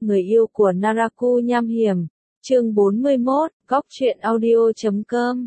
người yêu của Naraku nham hiểm. Chương 41, góc truyện audio.com.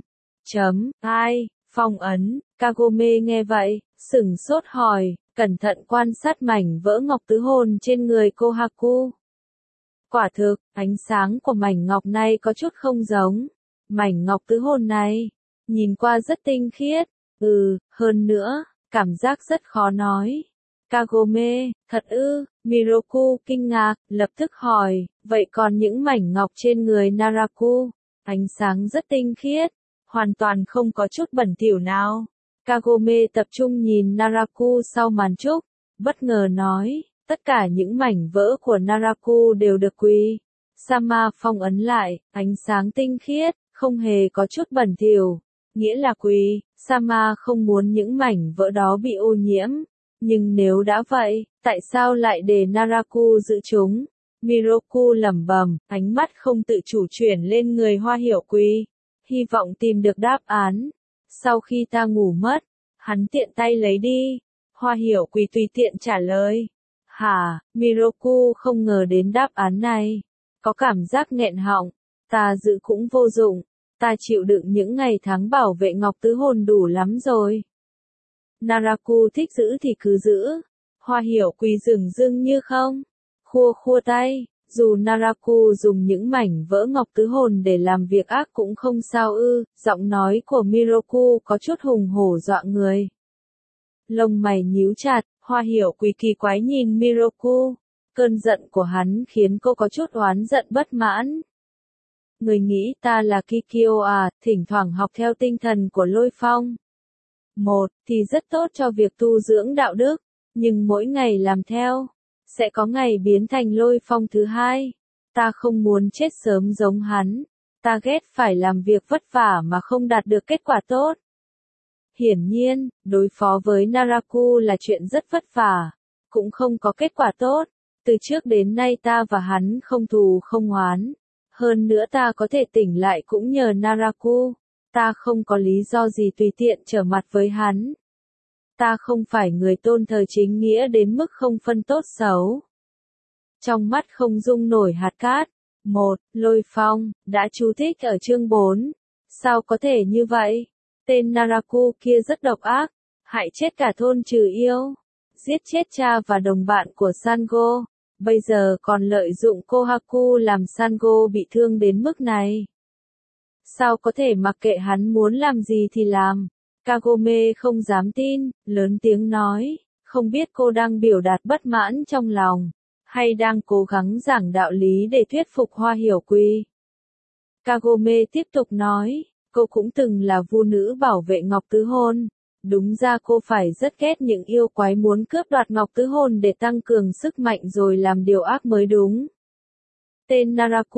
Ai, phong ấn, Kagome nghe vậy, sửng sốt hỏi, cẩn thận quan sát mảnh vỡ ngọc tứ hồn trên người Kohaku. Quả thực, ánh sáng của mảnh ngọc này có chút không giống. Mảnh ngọc tứ hồn này, nhìn qua rất tinh khiết, hơn nữa, cảm giác rất khó nói. Kagome, thật ư? Miroku kinh ngạc, lập tức hỏi, vậy còn những mảnh ngọc trên người Naraku? Ánh sáng rất tinh khiết, hoàn toàn không có chút bẩn thỉu nào. Kagome tập trung nhìn Naraku sau màn trúc, bất ngờ nói, tất cả những mảnh vỡ của Naraku đều được Quỳ Sama phong ấn lại, ánh sáng tinh khiết, không hề có chút bẩn thỉu. Nghĩa là Quỳ Sama không muốn những mảnh vỡ đó bị ô nhiễm. Nhưng nếu đã vậy, tại sao lại để Naraku giữ chúng? Miroku lẩm bẩm, ánh mắt không tự chủ chuyển lên người Hoa Hiểu Quỳ, hy vọng tìm được đáp án. Sau khi ta ngủ mất, hắn tiện tay lấy đi. Hoa Hiểu Quỳ tùy tiện trả lời. Hả? Miroku không ngờ đến đáp án này. Có cảm giác nghẹn họng. Ta giữ cũng vô dụng. Ta chịu đựng những ngày tháng bảo vệ ngọc tứ hồn đủ lắm rồi. Naraku thích giữ thì cứ giữ. Hoa Hiểu Quỳ dửng dưng như không. Khua tay, dù Naraku dùng những mảnh vỡ ngọc tứ hồn để làm việc ác cũng không sao ư. Giọng nói của Miroku có chút hùng hổ dọa người. Lông mày nhíu chặt, Hoa Hiểu Quỳ kỳ quái nhìn Miroku. Cơn giận của hắn khiến cô có chút oán giận bất mãn. Người nghĩ ta là Kikyo à, thỉnh thoảng học theo tinh thần của Lôi Phong. Một, thì rất tốt cho việc tu dưỡng đạo đức, nhưng mỗi ngày làm theo, sẽ có ngày biến thành Lôi Phong thứ hai. Ta không muốn chết sớm giống hắn, ta ghét phải làm việc vất vả mà không đạt được kết quả tốt. Hiển nhiên, đối phó với Naraku là chuyện rất vất vả, cũng không có kết quả tốt. Từ trước đến nay ta và hắn không thù không oán. Hơn nữa ta có thể tỉnh lại cũng nhờ Naraku. Ta không có lý do gì tùy tiện trở mặt với hắn. Ta không phải người tôn thờ chính nghĩa đến mức không phân tốt xấu. Trong mắt không dung nổi hạt cát. Một, Lôi Phong, đã chú thích ở chương 4. Sao có thể như vậy? Tên Naraku kia rất độc ác, hại chết cả thôn trừ yêu, giết chết cha và đồng bạn của Sango. Bây giờ còn lợi dụng Kohaku làm Sango bị thương đến mức này. Sao có thể mặc kệ hắn muốn làm gì thì làm? Kagome không dám tin, lớn tiếng nói, không biết cô đang biểu đạt bất mãn trong lòng, hay đang cố gắng giảng đạo lý để thuyết phục Hoa Hiểu Quỳ. Kagome tiếp tục nói, cô cũng từng là vu nữ bảo vệ ngọc tứ hồn. Đúng ra cô phải rất ghét những yêu quái muốn cướp đoạt ngọc tứ hồn để tăng cường sức mạnh rồi làm điều ác mới đúng. Tên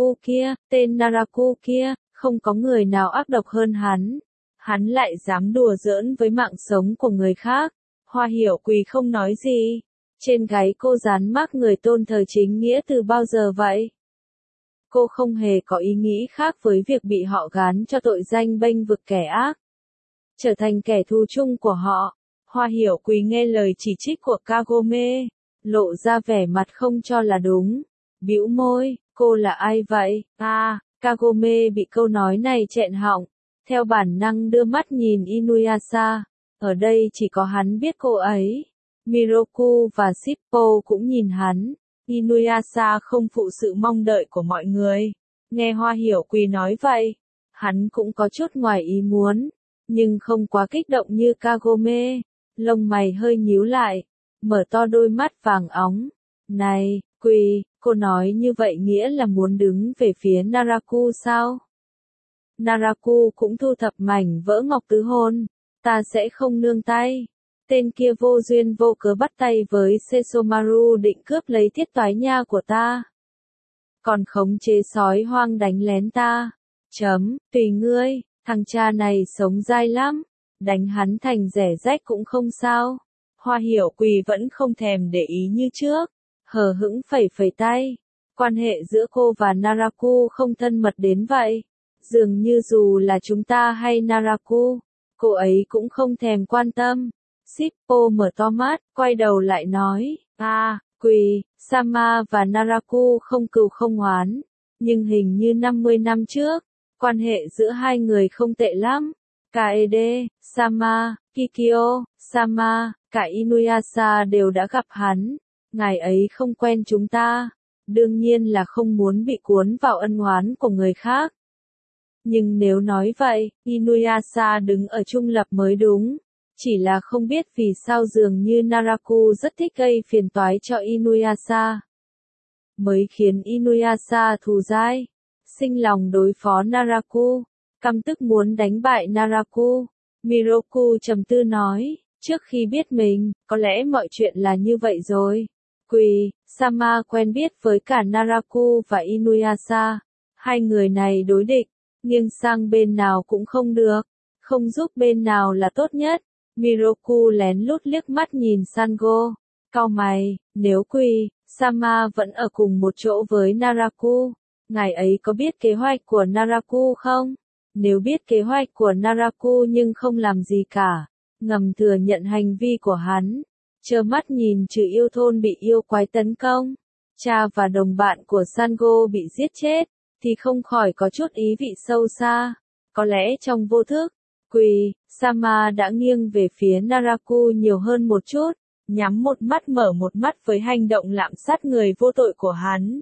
Naraku kia, không có người nào ác độc hơn hắn. Hắn lại dám đùa giỡn với mạng sống của người khác. Hoa Hiểu Quỳ không nói gì. Trên gáy cô dán mác người tôn thờ chính nghĩa từ bao giờ vậy? Cô không hề có ý nghĩ khác với việc bị họ gán cho tội danh bênh vực kẻ ác, trở thành kẻ thù chung của họ. Hoa Hiểu Quỳ nghe lời chỉ trích của Kagome, lộ ra vẻ mặt không cho là đúng. Bĩu môi, cô là ai vậy? Kagome bị câu nói này nghẹn họng, theo bản năng đưa mắt nhìn Inuyasha. Ở đây chỉ có hắn biết cô ấy. Miroku và Shippo cũng nhìn hắn. Inuyasha không phụ sự mong đợi của mọi người. Nghe Hoa Hiểu Quỳ nói vậy, hắn cũng có chút ngoài ý muốn, nhưng không quá kích động như Kagome. Lông mày hơi nhíu lại, mở to đôi mắt vàng óng. Này, Quỳ, cô nói như vậy nghĩa là muốn đứng về phía Naraku sao? Naraku cũng thu thập mảnh vỡ ngọc tứ hồn, ta sẽ không nương tay. Tên kia vô duyên vô cớ bắt tay với Sesomaru định cướp lấy thiết toái nha của ta. Còn khống chế sói hoang đánh lén ta. Tùy ngươi, thằng cha này sống dai lắm. Đánh hắn thành rẻ rách cũng không sao. Hoa Hiểu Quỳ vẫn không thèm để ý như trước. Hờ hững phẩy tay. Quan hệ giữa cô và Naraku không thân mật đến vậy. Dường như dù là chúng ta hay Naraku, cô ấy cũng không thèm quan tâm. Shippo mở to mắt, quay đầu lại nói, Quỳ, Sama và Naraku không cừu không oán, nhưng hình như 50 năm trước, quan hệ giữa hai người không tệ lắm. Kaede, Sama, Kikyo, Sama, cả Inuyasha đều đã gặp hắn. Ngài ấy không quen chúng ta, đương nhiên là không muốn bị cuốn vào ân oán của người khác. Nhưng nếu nói vậy, Inuyasha đứng ở trung lập mới đúng. Chỉ là không biết vì sao dường như Naraku rất thích gây phiền toái cho Inuyasha. Mới khiến Inuyasha thù dai, sinh lòng đối phó Naraku, căm tức muốn đánh bại Naraku. Miroku trầm tư nói, trước khi biết mình, có lẽ mọi chuyện là như vậy rồi. Quỳ, Sama quen biết với cả Naraku và Inuyasha. Hai người này đối địch, nghiêng sang bên nào cũng không được, không giúp bên nào là tốt nhất. Miroku lén lút liếc mắt nhìn Sango, cau mày, nếu Quỳ, Sama vẫn ở cùng một chỗ với Naraku, ngài ấy có biết kế hoạch của Naraku không? Nếu biết kế hoạch của Naraku nhưng không làm gì cả, ngầm thừa nhận hành vi của hắn, trơ mắt nhìn trừ yêu thôn bị yêu quái tấn công, cha và đồng bạn của Sango bị giết chết, thì không khỏi có chút ý vị sâu xa. Có lẽ trong vô thức, Quỳ, Sama đã nghiêng về phía Naraku nhiều hơn một chút, nhắm một mắt mở một mắt với hành động lạm sát người vô tội của hắn.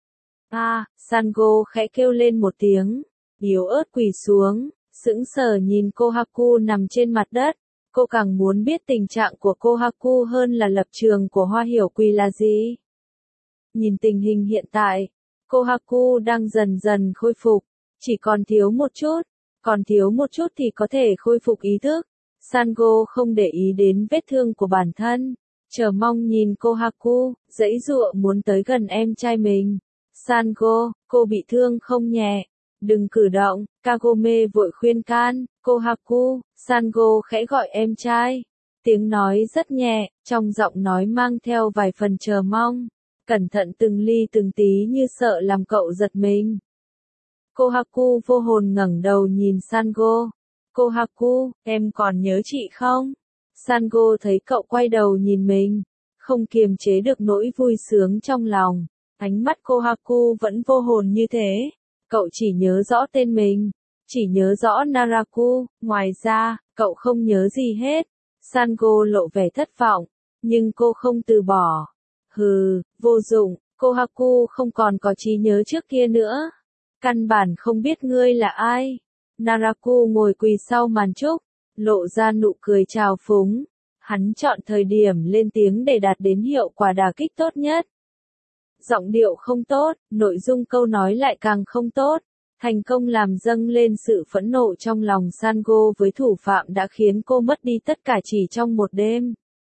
Sango khẽ kêu lên một tiếng, yếu ớt quỳ xuống, sững sờ nhìn Kohaku nằm trên mặt đất. Cô càng muốn biết tình trạng của Kohaku hơn là lập trường của Hoa Hiểu Quỳ là gì. Nhìn tình hình hiện tại, Kohaku đang dần dần khôi phục, chỉ còn thiếu một chút thì có thể khôi phục ý thức. Sango không để ý đến vết thương của bản thân, chờ mong nhìn Kohaku, giãy giụa muốn tới gần em trai mình. Sango, cô bị thương không nhẹ, đừng cử động, Kagome vội khuyên can. Kohaku, Sango khẽ gọi em trai, tiếng nói rất nhẹ, trong giọng nói mang theo vài phần chờ mong, cẩn thận từng ly từng tí như sợ làm cậu giật mình. Kohaku vô hồn ngẩng đầu nhìn Sango. Kohaku, em còn nhớ chị không? Sango thấy cậu quay đầu nhìn mình, không kiềm chế được nỗi vui sướng trong lòng. Ánh mắt Kohaku vẫn vô hồn như thế. Cậu chỉ nhớ rõ tên mình, chỉ nhớ rõ Naraku, ngoài ra, cậu không nhớ gì hết. Sango lộ vẻ thất vọng, nhưng cô không từ bỏ. Hừ, vô dụng, Kohaku không còn có trí nhớ trước kia nữa. Căn bản không biết ngươi là ai. Naraku ngồi quỳ sau màn trúc, lộ ra nụ cười trào phúng. Hắn chọn thời điểm lên tiếng để đạt đến hiệu quả đả kích tốt nhất. Giọng điệu không tốt, nội dung câu nói lại càng không tốt. Thành công làm dâng lên sự phẫn nộ trong lòng Sango với thủ phạm đã khiến cô mất đi tất cả chỉ trong một đêm.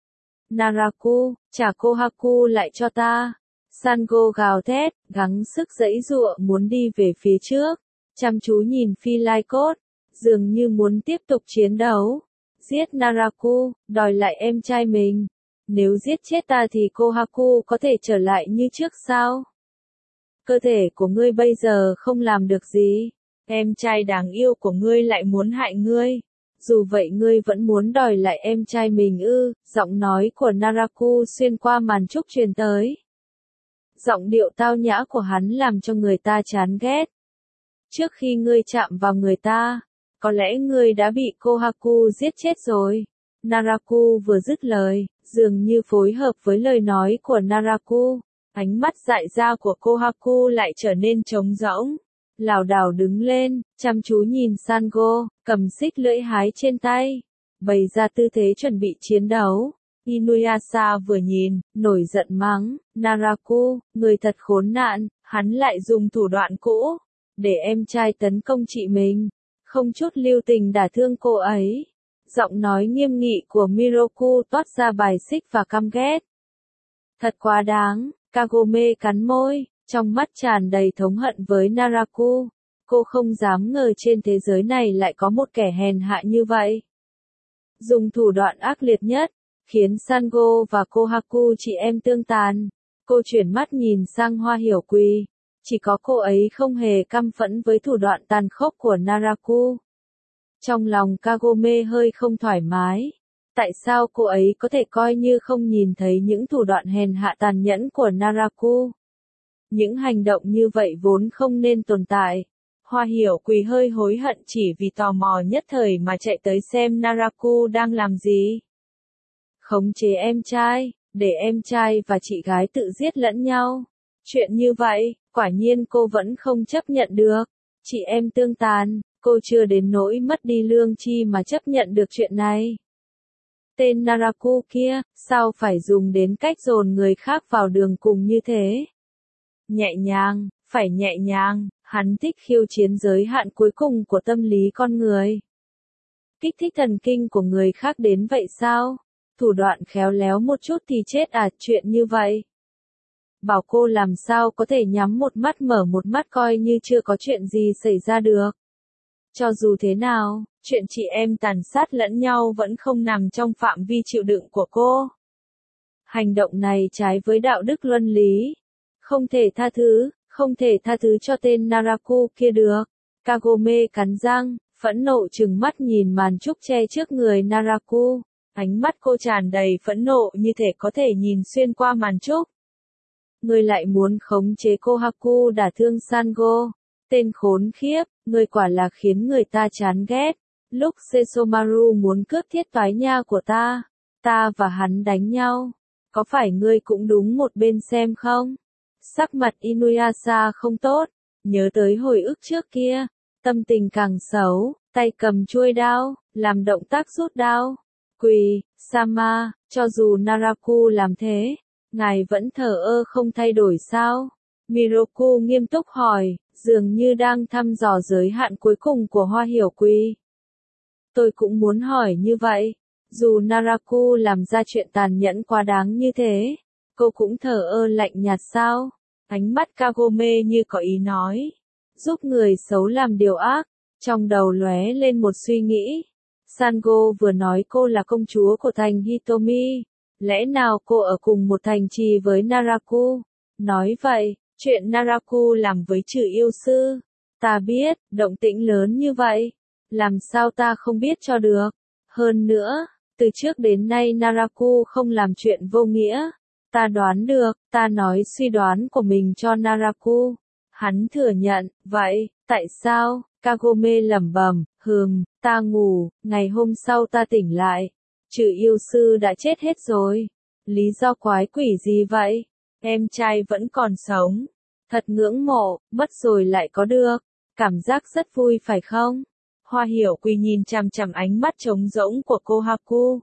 Naraku, trả Kohaku lại cho ta. Sango gào thét, gắng sức giãy giụa muốn đi về phía trước, chăm chú nhìn phi lai cốt, dường như muốn tiếp tục chiến đấu. Giết Naraku, đòi lại em trai mình. Nếu giết chết ta thì Kohaku có thể trở lại như trước sao? Cơ thể của ngươi bây giờ không làm được gì. Em trai đáng yêu của ngươi lại muốn hại ngươi. Dù vậy ngươi vẫn muốn đòi lại em trai mình ư? Giọng nói của Naraku xuyên qua màn trúc truyền tới. Giọng điệu tao nhã của hắn làm cho người ta chán ghét. Trước khi ngươi chạm vào người ta, có lẽ ngươi đã bị Kohaku giết chết rồi. Naraku vừa dứt lời, dường như phối hợp với lời nói của Naraku, ánh mắt dại ra của Kohaku lại trở nên trống rỗng. Lảo đảo đứng lên, chăm chú nhìn Sango, cầm xích lưỡi hái trên tay, bày ra tư thế chuẩn bị chiến đấu. Inuyasha vừa nhìn, nổi giận mắng, Naraku, người thật khốn nạn, hắn lại dùng thủ đoạn cũ, để em trai tấn công chị mình, không chút lưu tình đả thương cô ấy. Giọng nói nghiêm nghị của Miroku toát ra bài xích và căm ghét. Thật quá đáng, Kagome cắn môi, trong mắt tràn đầy thống hận với Naraku. Cô không dám ngờ trên thế giới này lại có một kẻ hèn hạ như vậy. Dùng thủ đoạn ác liệt nhất, khiến Sango và Kohaku chị em tương tàn. Cô chuyển mắt nhìn sang Hoa Hiểu Quỳ. Chỉ có cô ấy không hề căm phẫn với thủ đoạn tàn khốc của Naraku. Trong lòng Kagome hơi không thoải mái. Tại sao cô ấy có thể coi như không nhìn thấy những thủ đoạn hèn hạ tàn nhẫn của Naraku? Những hành động như vậy vốn không nên tồn tại. Hoa Hiểu Quỳ hơi hối hận chỉ vì tò mò nhất thời mà chạy tới xem Naraku đang làm gì. Khống chế em trai, để em trai và chị gái tự giết lẫn nhau. Chuyện như vậy, quả nhiên cô vẫn không chấp nhận được. Chị em tương tàn, cô chưa đến nỗi mất đi lương tri mà chấp nhận được chuyện này. Tên Naraku kia, sao phải dùng đến cách dồn người khác vào đường cùng như thế? Nhẹ nhàng, phải nhẹ nhàng, hắn thích khiêu chiến giới hạn cuối cùng của tâm lý con người. Kích thích thần kinh của người khác đến vậy sao? Thủ đoạn khéo léo một chút thì chết à, chuyện như vậy. Bảo cô làm sao có thể nhắm một mắt mở một mắt coi như chưa có chuyện gì xảy ra được. Cho dù thế nào, chuyện chị em tàn sát lẫn nhau vẫn không nằm trong phạm vi chịu đựng của cô. Hành động này trái với đạo đức luân lý. Không thể tha thứ, không thể tha thứ cho tên Naraku kia được. Kagome cắn răng, phẫn nộ trừng mắt nhìn màn trúc che trước người Naraku. Ánh mắt cô tràn đầy phẫn nộ như thể có thể nhìn xuyên qua màn trúc. Ngươi lại muốn khống chế Kohaku đả thương Sango. Tên khốn khiếp, ngươi quả là khiến người ta chán ghét. Lúc Sesomaru muốn cướp thiết toái nha của ta và hắn đánh nhau. Có phải ngươi cũng đúng một bên xem không? Sắc mặt Inuyasha không tốt, nhớ tới hồi ức trước kia, tâm tình càng xấu, tay cầm chuôi đao, làm động tác rút đao. Quỳ, Sama, cho dù Naraku làm thế, ngài vẫn thờ ơ không thay đổi sao? Miroku nghiêm túc hỏi, dường như đang thăm dò giới hạn cuối cùng của Hoa Hiểu Quỳ. Tôi cũng muốn hỏi như vậy, dù Naraku làm ra chuyện tàn nhẫn quá đáng như thế, cô cũng thờ ơ lạnh nhạt sao? Ánh mắt Kagome như có ý nói, giúp người xấu làm điều ác, trong đầu lóe lên một suy nghĩ. Sango vừa nói cô là công chúa của thành Hitomi, lẽ nào cô ở cùng một thành trì với Naraku? Nói vậy, chuyện Naraku làm với trừ yêu sư, ta biết, động tĩnh lớn như vậy, làm sao ta không biết cho được? Hơn nữa, từ trước đến nay Naraku không làm chuyện vô nghĩa. Ta đoán được, ta nói suy đoán của mình cho Naraku. Hắn thừa nhận, vậy, tại sao? Kagome lẩm bẩm, ta ngủ, ngày hôm sau ta tỉnh lại. Trừ yêu sư đã chết hết rồi. Lý do quái quỷ gì vậy? Em trai vẫn còn sống. Thật ngưỡng mộ, mất rồi lại có được. Cảm giác rất vui phải không? Hoa Hiểu Quỳ nhìn chằm chằm ánh mắt trống rỗng của Kohaku.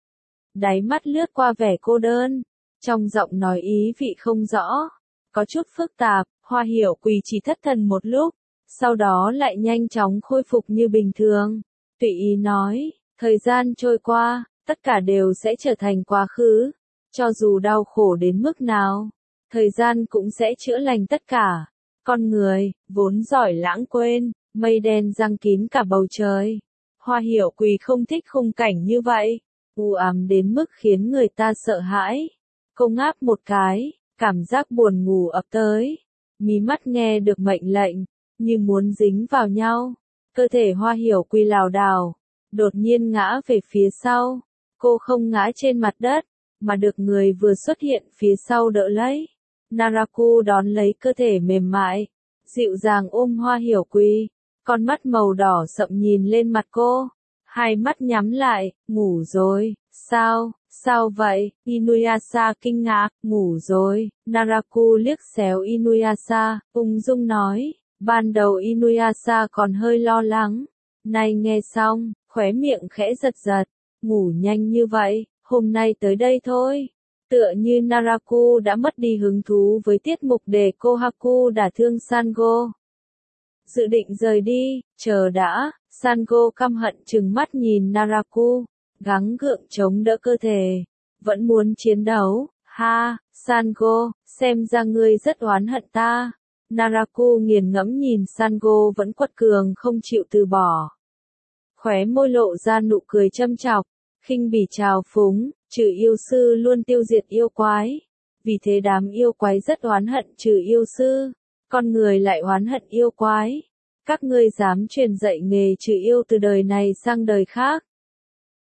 Đáy mắt lướt qua vẻ cô đơn. Trong giọng nói ý vị không rõ, có chút phức tạp, Hoa Hiểu Quỳ chỉ thất thần một lúc, sau đó lại nhanh chóng khôi phục như bình thường. Tùy ý nói, thời gian trôi qua, tất cả đều sẽ trở thành quá khứ. Cho dù đau khổ đến mức nào, thời gian cũng sẽ chữa lành tất cả. Con người, vốn giỏi lãng quên, mây đen giăng kín cả bầu trời. Hoa Hiểu Quỳ không thích khung cảnh như vậy, u ám đến mức khiến người ta sợ hãi. Cô ngáp một cái, cảm giác buồn ngủ ập tới. Mí mắt nghe được mệnh lệnh, như muốn dính vào nhau. Cơ thể Hoa Hiểu Quỳ lảo đảo, đột nhiên ngã về phía sau. Cô không ngã trên mặt đất, mà được người vừa xuất hiện phía sau đỡ lấy. Naraku đón lấy cơ thể mềm mại, dịu dàng ôm Hoa Hiểu Quỳ. Con mắt màu đỏ sậm nhìn lên mặt cô. Hai mắt nhắm lại, ngủ rồi, sao? Sao vậy? Inuyasha kinh ngạc, ngủ rồi. Naraku liếc xéo Inuyasha, ung dung nói. Ban đầu Inuyasha còn hơi lo lắng. Nay nghe xong, khóe miệng khẽ giật giật. Ngủ nhanh như vậy, hôm nay tới đây thôi. Tựa như Naraku đã mất đi hứng thú với tiết mục để Kohaku đả thương Sango. Dự định rời đi, chờ đã. Sango căm hận trừng mắt nhìn Naraku. Gắng gượng chống đỡ cơ thể, vẫn muốn chiến đấu, ha, Sango, xem ra ngươi rất oán hận ta. Naraku nghiền ngẫm nhìn Sango vẫn quật cường không chịu từ bỏ. Khóe môi lộ ra nụ cười châm chọc, khinh bỉ trào phúng, trừ yêu sư luôn tiêu diệt yêu quái. Vì thế đám yêu quái rất oán hận trừ yêu sư, con người lại oán hận yêu quái. Các ngươi dám truyền dạy nghề trừ yêu từ đời này sang đời khác.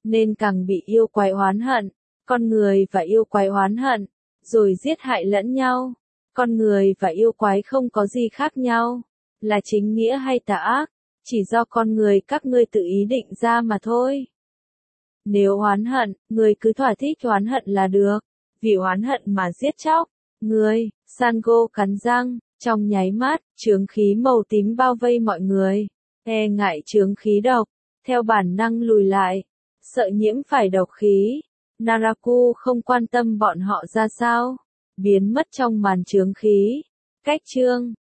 nên càng bị yêu quái oán hận. Con người và yêu quái oán hận, rồi giết hại lẫn nhau. Con người và yêu quái không có gì khác nhau, là chính nghĩa hay tà ác, chỉ do con người các ngươi tự ý định ra mà thôi. Nếu oán hận, người cứ thỏa thích oán hận là được, vì oán hận mà giết chóc. Người, Sango cắn răng, trong nháy mắt, chướng khí màu tím bao vây mọi người. E ngại chướng khí độc, theo bản năng lùi lại, sợ nhiễm phải độc khí. Naraku không quan tâm bọn họ ra sao, biến mất trong màn chướng khí. Cách chương